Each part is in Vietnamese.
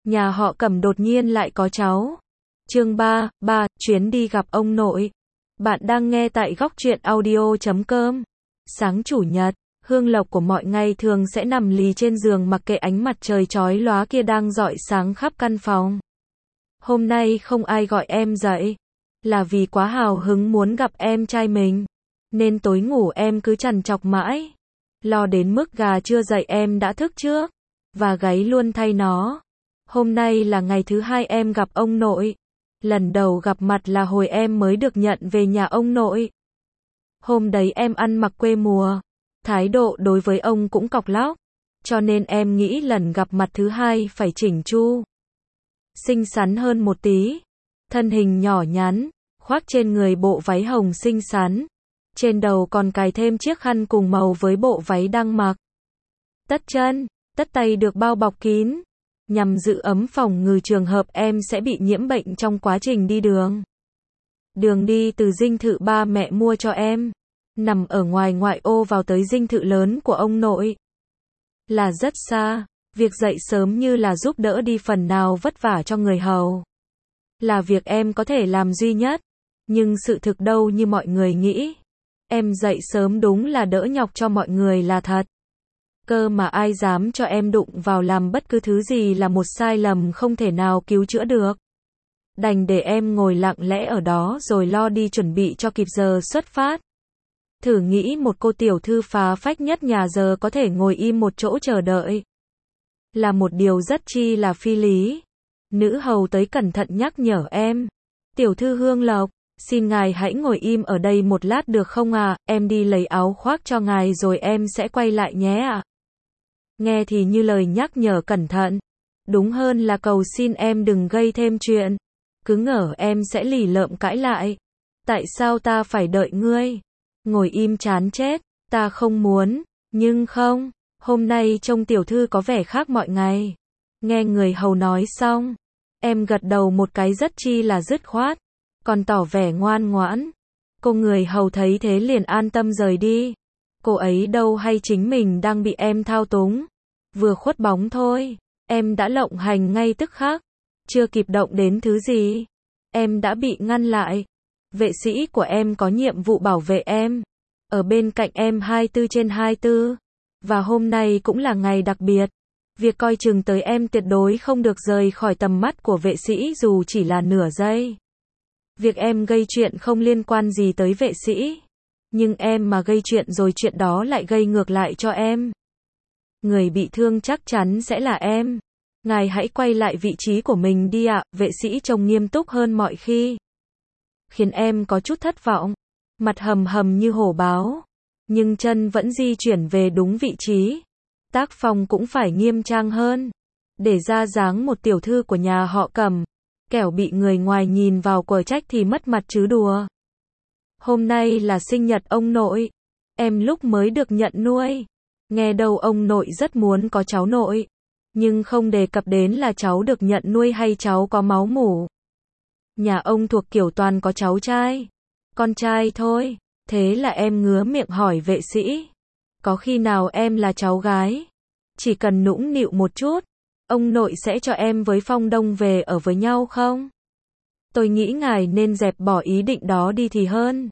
Nhà họ Cẩm đột nhiên lại có cháu. Chương 3, chuyến đi gặp ông nội. Bạn đang nghe tại góc truyện audio.com. Sáng chủ nhật, Hương Lộc của mọi ngày thường sẽ nằm lì trên giường mặc kệ ánh mặt trời chói lóa kia đang rọi sáng khắp căn phòng. Hôm nay không ai gọi em dậy, là vì quá hào hứng muốn gặp em trai mình, nên tối ngủ em cứ trằn trọc mãi, lo đến mức gà chưa dậy em đã thức trước, và gáy luôn thay nó. Hôm nay là ngày thứ hai em gặp ông nội. Lần đầu gặp mặt là hồi em mới được nhận về nhà ông nội. Hôm đấy em ăn mặc quê mùa, thái độ đối với ông cũng cọc lóc, cho nên em nghĩ lần gặp mặt thứ hai phải chỉnh chu, xinh xắn hơn một tí. Thân hình nhỏ nhắn, khoác trên người bộ váy hồng xinh xắn, trên đầu còn cài thêm chiếc khăn cùng màu với bộ váy đang mặc. Tất chân, tất tay được bao bọc kín, nhằm giữ ấm phòng ngừa trường hợp em sẽ bị nhiễm bệnh trong quá trình đi đường. Đường đi từ dinh thự ba mẹ mua cho em, nằm ở ngoài ngoại ô vào tới dinh thự lớn của ông nội, là rất xa. Việc dậy sớm như là giúp đỡ đi phần nào vất vả cho người hầu, là việc em có thể làm duy nhất. Nhưng sự thực đâu như mọi người nghĩ. Em dậy sớm đúng là đỡ nhọc cho mọi người là thật. Cơ mà ai dám cho em đụng vào làm bất cứ thứ gì là một sai lầm không thể nào cứu chữa được. Đành để em ngồi lặng lẽ ở đó rồi lo đi chuẩn bị cho kịp giờ xuất phát. Thử nghĩ một cô tiểu thư phá phách nhất nhà giờ có thể ngồi im một chỗ chờ đợi, là một điều rất chi là phi lý. Nữ hầu tới cẩn thận nhắc nhở em. Tiểu thư Hương Lộc, xin ngài hãy ngồi im ở đây một lát được không ạ? Em đi lấy áo khoác cho ngài rồi em sẽ quay lại nhé ạ. Nghe thì như lời nhắc nhở cẩn thận, đúng hơn là cầu xin em đừng gây thêm chuyện. Cứ ngỡ em sẽ lì lợm cãi lại. Tại sao ta phải đợi ngươi? Ngồi im chán chết, ta không muốn. Nhưng không, hôm nay trông tiểu thư có vẻ khác mọi ngày. Nghe người hầu nói xong, em gật đầu một cái rất chi là dứt khoát, còn tỏ vẻ ngoan ngoãn. Cô người hầu thấy thế liền an tâm rời đi. Cô ấy đâu hay chính mình đang bị em thao túng. Vừa khuất bóng thôi, em đã lộng hành ngay tức khắc. Chưa kịp động đến thứ gì, em đã bị ngăn lại. Vệ sĩ của em có nhiệm vụ bảo vệ em, ở bên cạnh em 24/24. Và hôm nay cũng là ngày đặc biệt. Việc coi chừng tới em tuyệt đối không được rời khỏi tầm mắt của vệ sĩ dù chỉ là nửa giây. Việc em gây chuyện không liên quan gì tới vệ sĩ. Nhưng em mà gây chuyện rồi chuyện đó lại gây ngược lại cho em. Người bị thương chắc chắn sẽ là em. Ngài hãy quay lại vị trí của mình đi ạ. Vệ sĩ trông nghiêm túc hơn mọi khi, khiến em có chút thất vọng. Mặt hầm hầm như hổ báo, nhưng chân vẫn di chuyển về đúng vị trí. Tác phong cũng phải nghiêm trang hơn, để ra dáng một tiểu thư của nhà họ Cẩm, kẻo bị người ngoài nhìn vào quở trách thì mất mặt chứ đùa. Hôm nay là sinh nhật ông nội. Em lúc mới được nhận nuôi, nghe đâu ông nội rất muốn có cháu nội, nhưng không đề cập đến là cháu được nhận nuôi hay cháu có máu mủ. Nhà ông thuộc kiểu toàn có cháu trai, con trai thôi. Thế là em ngứa miệng hỏi vệ sĩ, có khi nào em là cháu gái? Chỉ cần nũng nịu một chút, ông nội sẽ cho em với Phong Đông về ở với nhau không? Tôi nghĩ ngài nên dẹp bỏ ý định đó đi thì hơn.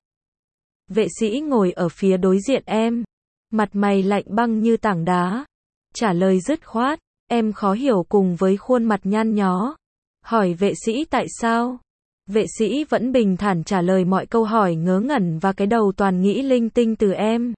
Vệ sĩ ngồi ở phía đối diện em, mặt mày lạnh băng như tảng đá, trả lời dứt khoát. Em khó hiểu cùng với khuôn mặt nhăn nhó, hỏi vệ sĩ tại sao. Vệ sĩ vẫn bình thản trả lời mọi câu hỏi ngớ ngẩn và cái đầu toàn nghĩ linh tinh từ em.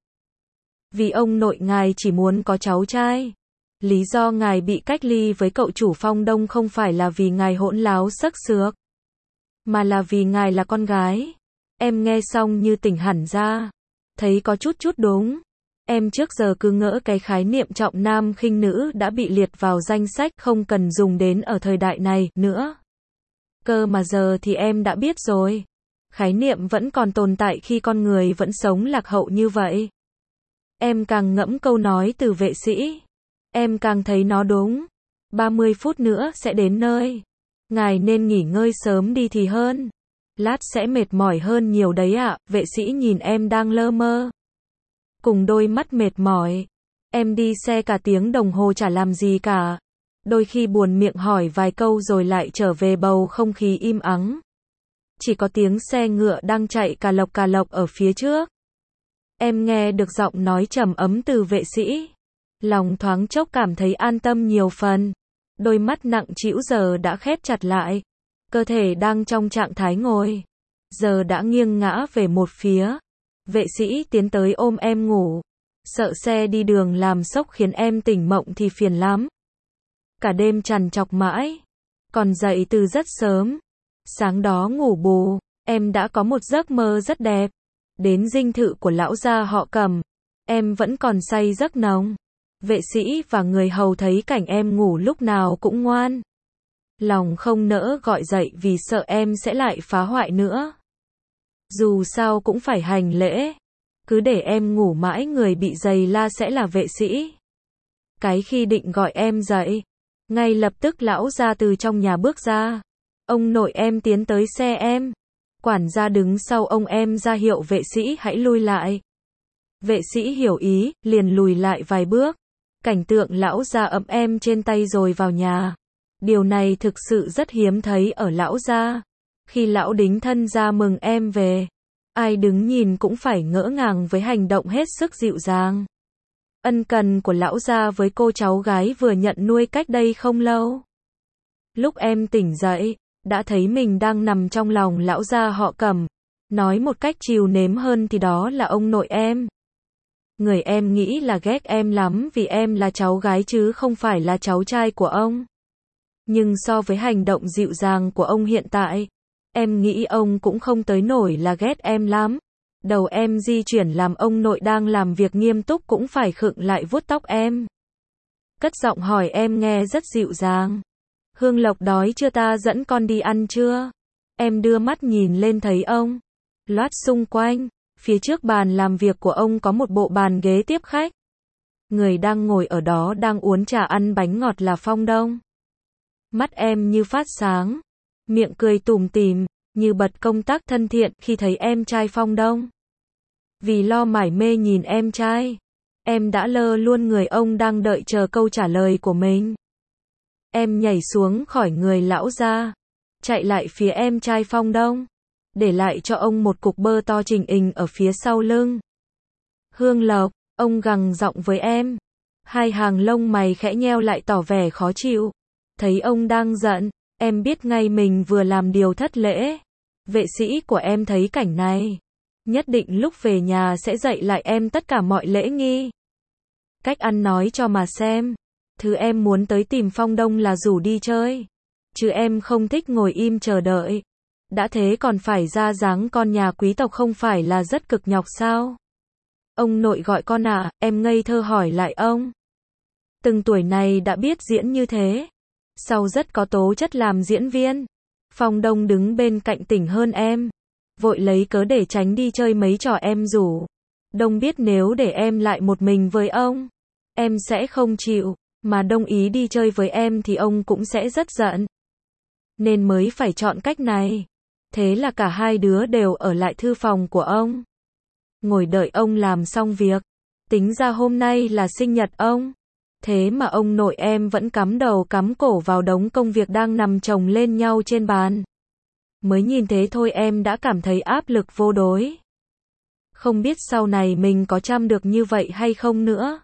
Vì ông nội ngài chỉ muốn có cháu trai. Lý do ngài bị cách ly với cậu chủ Phong Đông không phải là vì ngài hỗn láo sắc sược, mà là vì ngài là con gái. Em nghe xong như tỉnh hẳn ra, thấy có chút đúng. Em trước giờ cứ ngỡ cái khái niệm trọng nam khinh nữ đã bị liệt vào danh sách không cần dùng đến ở thời đại này nữa. Cơ mà giờ thì em đã biết rồi. Khái niệm vẫn còn tồn tại khi con người vẫn sống lạc hậu như vậy. Em càng ngẫm câu nói từ vệ sĩ, em càng thấy nó đúng. 30 phút nữa sẽ đến nơi. Ngài nên nghỉ ngơi sớm đi thì hơn. Lát sẽ mệt mỏi hơn nhiều đấy ạ. Vệ sĩ nhìn em đang lơ mơ, cùng đôi mắt mệt mỏi. Em đi xe cả tiếng đồng hồ chả làm gì cả. đôi khi buồn miệng hỏi vài câu rồi lại trở về bầu không khí im ắng. Chỉ có tiếng xe ngựa đang chạy cà lộc ở phía trước. Em nghe được giọng nói trầm ấm từ vệ sĩ. Lòng thoáng chốc cảm thấy an tâm nhiều phần. Đôi mắt nặng trĩu giờ đã khép chặt lại. Cơ thể đang trong trạng thái ngồi, giờ đã nghiêng ngã về một phía. Vệ sĩ tiến tới ôm em ngủ. Sợ xe đi đường làm sốc khiến em tỉnh mộng thì phiền lắm. Cả đêm trằn trọc mãi. Còn dậy từ rất sớm. Sáng đó ngủ bù, em đã có một giấc mơ rất đẹp. Đến dinh thự của lão gia họ Cầm. Em vẫn còn say giấc nồng. Vệ sĩ và người hầu thấy cảnh em ngủ lúc nào cũng ngoan. Lòng không nỡ gọi dậy vì sợ em sẽ lại phá hoại nữa. Dù sao cũng phải hành lễ. Cứ để em ngủ mãi người bị giày la sẽ là vệ sĩ. Cái khi định gọi em dậy, ngay lập tức lão gia từ trong nhà bước ra. Ông nội em tiến tới xe em. Quản gia đứng sau ông em ra hiệu vệ sĩ hãy lui lại. Vệ sĩ hiểu ý, liền lùi lại vài bước. Cảnh tượng lão gia ấm em trên tay rồi vào nhà. Điều này thực sự rất hiếm thấy ở lão gia. Khi lão đính thân ra mừng em về, ai đứng nhìn cũng phải ngỡ ngàng với hành động hết sức dịu dàng. Ân cần của lão gia với cô cháu gái vừa nhận nuôi cách đây không lâu. Lúc em tỉnh dậy, đã thấy mình đang nằm trong lòng lão gia họ Cầm. Nói một cách trìu nếm hơn thì đó là ông nội em. Người em nghĩ là ghét em lắm vì em là cháu gái chứ không phải là cháu trai của ông. Nhưng so với hành động dịu dàng của ông hiện tại, em nghĩ ông cũng không tới nổi là ghét em lắm. Đầu em di chuyển làm ông nội đang làm việc nghiêm túc cũng phải khựng lại vuốt tóc em. Cất giọng hỏi em nghe rất dịu dàng. Hương Lộc đói chưa, ta dẫn con đi ăn chưa? Em đưa mắt nhìn lên thấy ông loát xung quanh. Phía trước bàn làm việc của ông có một bộ bàn ghế tiếp khách. Người đang ngồi ở đó đang uống trà ăn bánh ngọt là Phong Đông. Mắt em như phát sáng, miệng cười tủm tỉm, như bật công tắc thân thiện khi thấy em trai Phong Đông. Vì lo mải mê nhìn em trai, em đã lơ luôn người ông đang đợi chờ câu trả lời của mình. Em nhảy xuống khỏi người lão gia, chạy lại phía em trai Phong Đông, để lại cho ông một cục bơ to trình hình ở phía sau lưng. Hương Lộc, ông gằn giọng với em. Hai hàng lông mày khẽ nheo lại tỏ vẻ khó chịu. Thấy ông đang giận, em biết ngay mình vừa làm điều thất lễ. Vệ sĩ của em thấy cảnh này, nhất định lúc về nhà sẽ dạy lại em tất cả mọi lễ nghi. Cách ăn nói cho mà xem. Thứ em muốn tới tìm Phong Đông là rủ đi chơi. Chứ em không thích ngồi im chờ đợi. Đã thế còn phải ra dáng con nhà quý tộc không phải là rất cực nhọc sao? Ông nội gọi con à, em ngây thơ hỏi lại ông. Từng tuổi này đã biết diễn như thế. Sau rất có tố chất làm diễn viên. Phong Đông đứng bên cạnh tỉnh hơn em. Vội lấy cớ để tránh đi chơi mấy trò em rủ. Đông biết nếu để em lại một mình với ông, em sẽ không chịu. Mà Đông ý đi chơi với em thì ông cũng sẽ rất giận. Nên mới phải chọn cách này. Thế là cả hai đứa đều ở lại thư phòng của ông. Ngồi đợi ông làm xong việc. Tính ra hôm nay là sinh nhật ông. Thế mà ông nội em vẫn cắm đầu cắm cổ vào đống công việc đang nằm chồng lên nhau trên bàn. Mới nhìn thế thôi em đã cảm thấy áp lực vô đối. Không biết sau này mình có chăm được như vậy hay không nữa.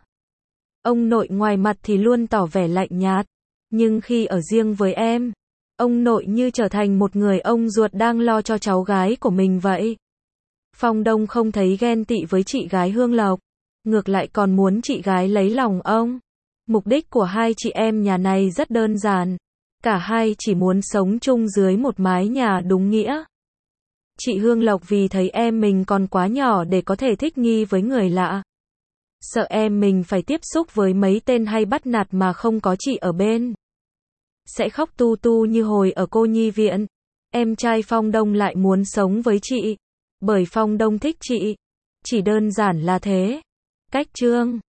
Ông nội ngoài mặt thì luôn tỏ vẻ lạnh nhạt. Nhưng khi ở riêng với em, ông nội như trở thành một người ông ruột đang lo cho cháu gái của mình vậy. Phong Đông không thấy ghen tị với chị gái Hương Lộc. Ngược lại còn muốn chị gái lấy lòng ông. Mục đích của hai chị em nhà này rất đơn giản. Cả hai chỉ muốn sống chung dưới một mái nhà đúng nghĩa. Chị Hương Lộc vì thấy em mình còn quá nhỏ để có thể thích nghi với người lạ. Sợ em mình phải tiếp xúc với mấy tên hay bắt nạt mà không có chị ở bên. Sẽ khóc tu tu như hồi ở cô nhi viện. Em trai Phong Đông lại muốn sống với chị. Bởi Phong Đông thích chị. Chỉ đơn giản là thế. Cách chương